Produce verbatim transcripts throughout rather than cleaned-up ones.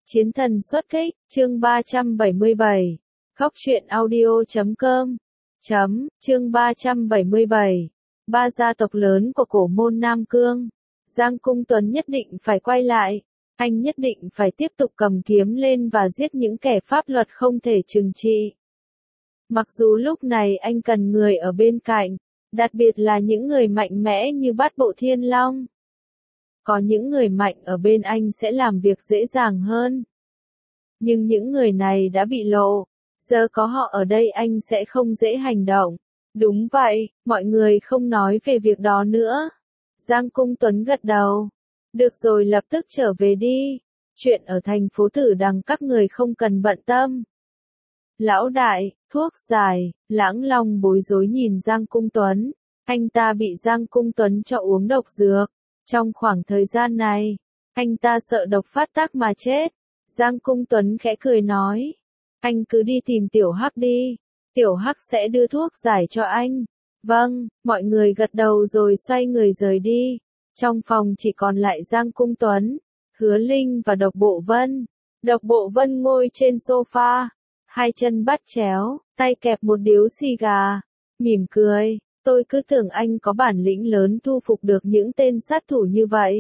Chiến thần xuất kích, chương ba trăm bảy mươi bảy. Khóc chuyện audio chấm com. Chấm, chương ba trăm bảy mươi bảy. Ba gia tộc lớn của cổ môn Nam Cương. Giang Cung Tuấn nhất định phải quay lại. Anh nhất định phải tiếp tục cầm kiếm lên và giết những kẻ pháp luật không thể trừng trị. Mặc dù lúc này anh cần người ở bên cạnh, đặc biệt là những người mạnh mẽ như Bát Bộ Thiên Long. Có những người mạnh ở bên anh sẽ làm việc dễ dàng hơn. Nhưng những người này đã bị lộ, giờ có họ ở đây anh sẽ không dễ hành động. Đúng vậy, mọi người không nói về việc đó nữa. Giang Cung Tuấn gật đầu. Được rồi, lập tức trở về đi. Chuyện ở thành phố Tử Đằng các người không cần bận tâm. Lão đại, thuốc giải, Lãng Long bối rối nhìn Giang Cung Tuấn. Anh ta bị Giang Cung Tuấn cho uống độc dược. Trong khoảng thời gian này, anh ta sợ độc phát tác mà chết. Giang Cung Tuấn khẽ cười nói. Anh cứ đi tìm Tiểu Hắc đi. Tiểu Hắc sẽ đưa thuốc giải cho anh. Vâng, mọi người gật đầu rồi xoay người rời đi. Trong phòng chỉ còn lại Giang Cung Tuấn, Hứa Linh và Độc Bộ Vân. Độc Bộ Vân ngồi trên sofa, hai chân bắt chéo, tay kẹp một điếu xì gà, mỉm cười. Tôi cứ tưởng anh có bản lĩnh lớn thu phục được những tên sát thủ như vậy.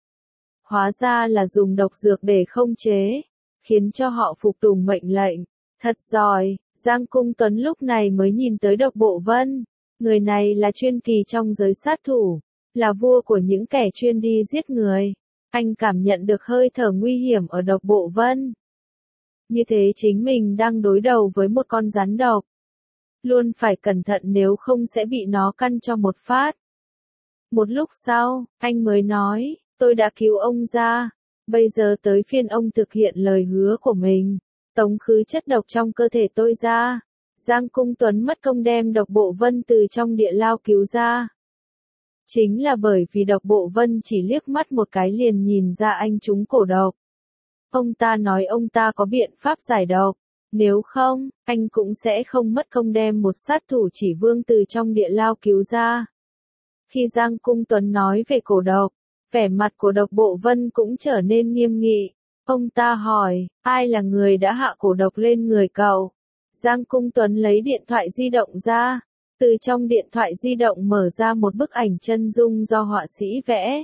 Hóa ra là dùng độc dược để khống chế, khiến cho họ phục tùng mệnh lệnh. Thật giỏi, Giang Cung Tuấn lúc này mới nhìn tới Độc Bộ Vân. Người này là chuyên kỳ trong giới sát thủ, là vua của những kẻ chuyên đi giết người. Anh cảm nhận được hơi thở nguy hiểm ở Độc Bộ Vân. Như thế chính mình đang đối đầu với một con rắn độc. Luôn phải cẩn thận nếu không sẽ bị nó căn cho một phát. Một lúc sau, anh mới nói, tôi đã cứu ông ra. Bây giờ tới phiên ông thực hiện lời hứa của mình. Tống khứ chất độc trong cơ thể tôi ra. Giang Cung Tuấn mất công đem Độc Bộ Vân từ trong địa lao cứu ra. Chính là bởi vì Độc Bộ Vân chỉ liếc mắt một cái liền nhìn ra anh trúng cổ độc. Ông ta nói ông ta có biện pháp giải độc. Nếu không, anh cũng sẽ không mất công đem một sát thủ chỉ vương từ trong địa lao cứu ra. Khi Giang Cung Tuấn nói về cổ độc, vẻ mặt của Độc Bộ Vân cũng trở nên nghiêm nghị. Ông ta hỏi, ai là người đã hạ cổ độc lên người cậu? Giang Cung Tuấn lấy điện thoại di động ra. Từ trong điện thoại di động mở ra một bức ảnh chân dung do họa sĩ vẽ.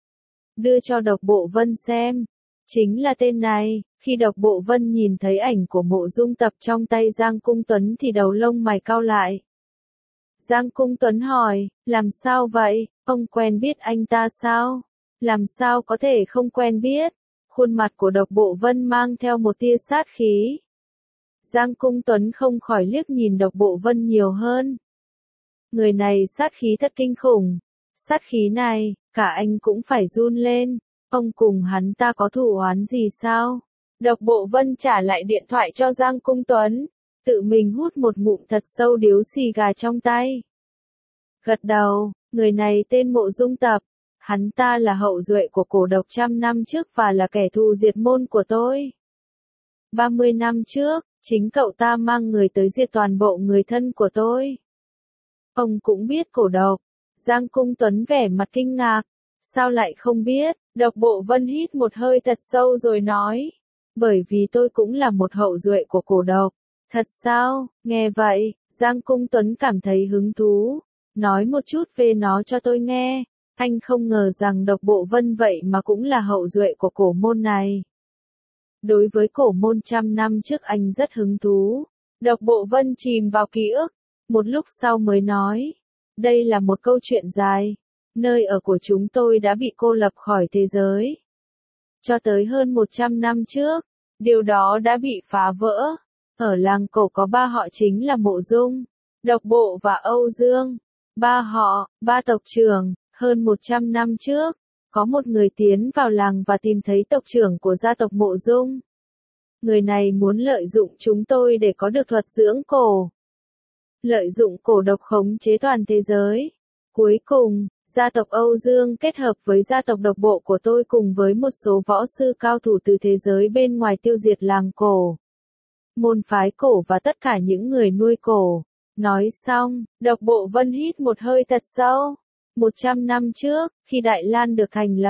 Đưa cho Độc Bộ Vân xem. Chính là tên này. Khi Độc Bộ Vân nhìn thấy ảnh của Mộ Dung Tập trong tay Giang Cung Tuấn thì đầu lông mày cau lại. Giang Cung Tuấn hỏi, làm sao vậy, ông quen biết anh ta sao? Làm sao có thể không quen biết? Khuôn mặt của Độc Bộ Vân mang theo một tia sát khí. Giang Cung Tuấn không khỏi liếc nhìn Độc Bộ Vân nhiều hơn. Người này sát khí thật kinh khủng. Sát khí này, cả anh cũng phải run lên. Ông cùng hắn ta có thù oán gì sao? Độc Bộ Vân trả lại điện thoại cho Giang Cung Tuấn. Tự mình hút một ngụm thật sâu điếu xì gà trong tay. Gật đầu, người này tên Mộ Dung Tập. Hắn ta là hậu duệ của cổ độc trăm năm trước và là kẻ thù diệt môn của tôi. ba mươi năm trước, chính cậu ta mang người tới diệt toàn bộ người thân của tôi. Ông cũng biết cổ độc. Giang Cung Tuấn vẻ mặt kinh ngạc. Sao lại không biết? Độc Bộ Vân hít một hơi thật sâu rồi nói. Bởi vì tôi cũng là một hậu duệ của cổ độc. Thật sao? Nghe vậy, Giang Cung Tuấn cảm thấy hứng thú. Nói một chút về nó cho tôi nghe. Anh không ngờ rằng Độc Bộ Vân vậy mà cũng là hậu duệ của cổ môn này. Đối với cổ môn trăm năm trước anh rất hứng thú. Độc Bộ Vân chìm vào ký ức. Một lúc sau mới nói. Đây là một câu chuyện dài. Nơi ở của chúng tôi đã bị cô lập khỏi thế giới. Cho tới hơn một trăm năm trước, điều đó đã bị phá vỡ. Ở làng cổ có ba họ chính là Mộ Dung, Độc Bộ và Âu Dương. Ba họ, ba tộc trưởng. Hơn một trăm năm trước, có một người tiến vào làng và tìm thấy tộc trưởng của gia tộc Mộ Dung. Người này muốn lợi dụng chúng tôi để có được thuật dưỡng cổ. Lợi dụng cổ độc khống chế toàn thế giới. Cuối cùng, gia tộc Âu Dương kết hợp với gia tộc Độc Bộ của tôi cùng với một số võ sư cao thủ từ thế giới bên ngoài tiêu diệt làng cổ, môn phái cổ và tất cả những người nuôi cổ. Nói xong, Độc Bộ Vân hít một hơi thật sâu. Một trăm năm trước, khi Đại Lan được thành lập,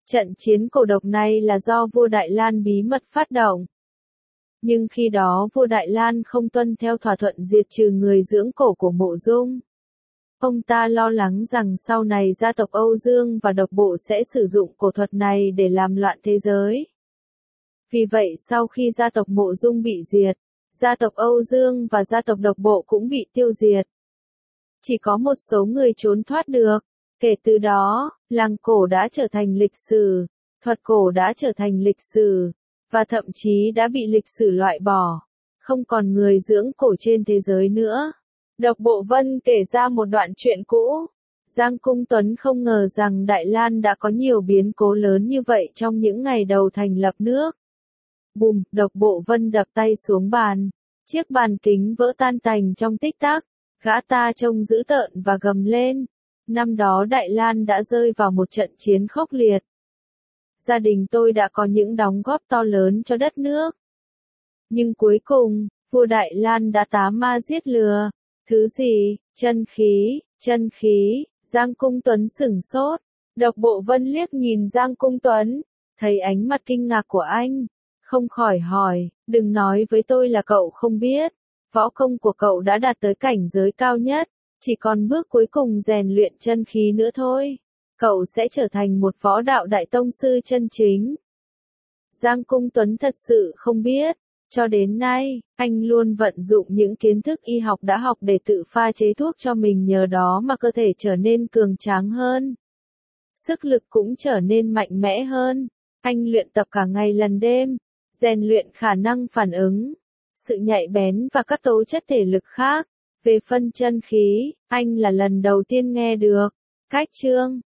Trận chiến cổ độc này là do vua Đại Lan bí mật phát động. Nhưng khi đó vua Đại Lan không tuân theo thỏa thuận diệt trừ người dưỡng cổ của Mộ Dung. Ông ta lo lắng rằng sau này gia tộc Âu Dương và độc bộ sẽ sử dụng cổ thuật này để làm loạn thế giới. Vì vậy sau khi gia tộc Mộ Dung bị diệt, gia tộc Âu Dương và gia tộc độc bộ cũng bị tiêu diệt. Chỉ có một số người trốn thoát được. Kể từ đó, làng cổ đã trở thành lịch sử, thuật cổ đã trở thành lịch sử, và thậm chí đã bị lịch sử loại bỏ. Không còn người dưỡng cổ trên thế giới nữa. Độc Bộ Vân kể ra một đoạn chuyện cũ. Giang Cung Tuấn không ngờ rằng Đại Lan đã có nhiều biến cố lớn như vậy trong những ngày đầu thành lập nước. Bùm, Độc Bộ Vân đập tay xuống bàn. Chiếc bàn kính vỡ tan tành trong tích tắc. Gã ta trông dữ tợn và gầm lên. Năm đó Đại Lan đã rơi vào một trận chiến khốc liệt. Gia đình tôi đã có những đóng góp to lớn cho đất nước. Nhưng cuối cùng, vua Đại Lan đã tá ma giết lừa. Thứ gì? Chân khí, chân khí. Giang Cung Tuấn sửng sốt. Độc Bộ Vân liếc nhìn Giang Cung Tuấn, thấy ánh mặt kinh ngạc của anh, không khỏi hỏi, đừng nói với tôi là cậu không biết. Võ công của cậu đã đạt tới cảnh giới cao nhất, chỉ còn bước cuối cùng rèn luyện chân khí nữa thôi. Cậu sẽ trở thành một võ đạo đại tông sư chân chính. Giang Cung Tuấn thật sự không biết. Cho đến nay, anh luôn vận dụng những kiến thức y học đã học để tự pha chế thuốc cho mình, nhờ đó mà cơ thể trở nên cường tráng hơn. Sức lực cũng trở nên mạnh mẽ hơn. Anh luyện tập cả ngày lần đêm, rèn luyện khả năng phản ứng, sự nhạy bén và các tố chất thể lực khác. Về phân chân khí, anh là lần đầu tiên nghe được. Cách chương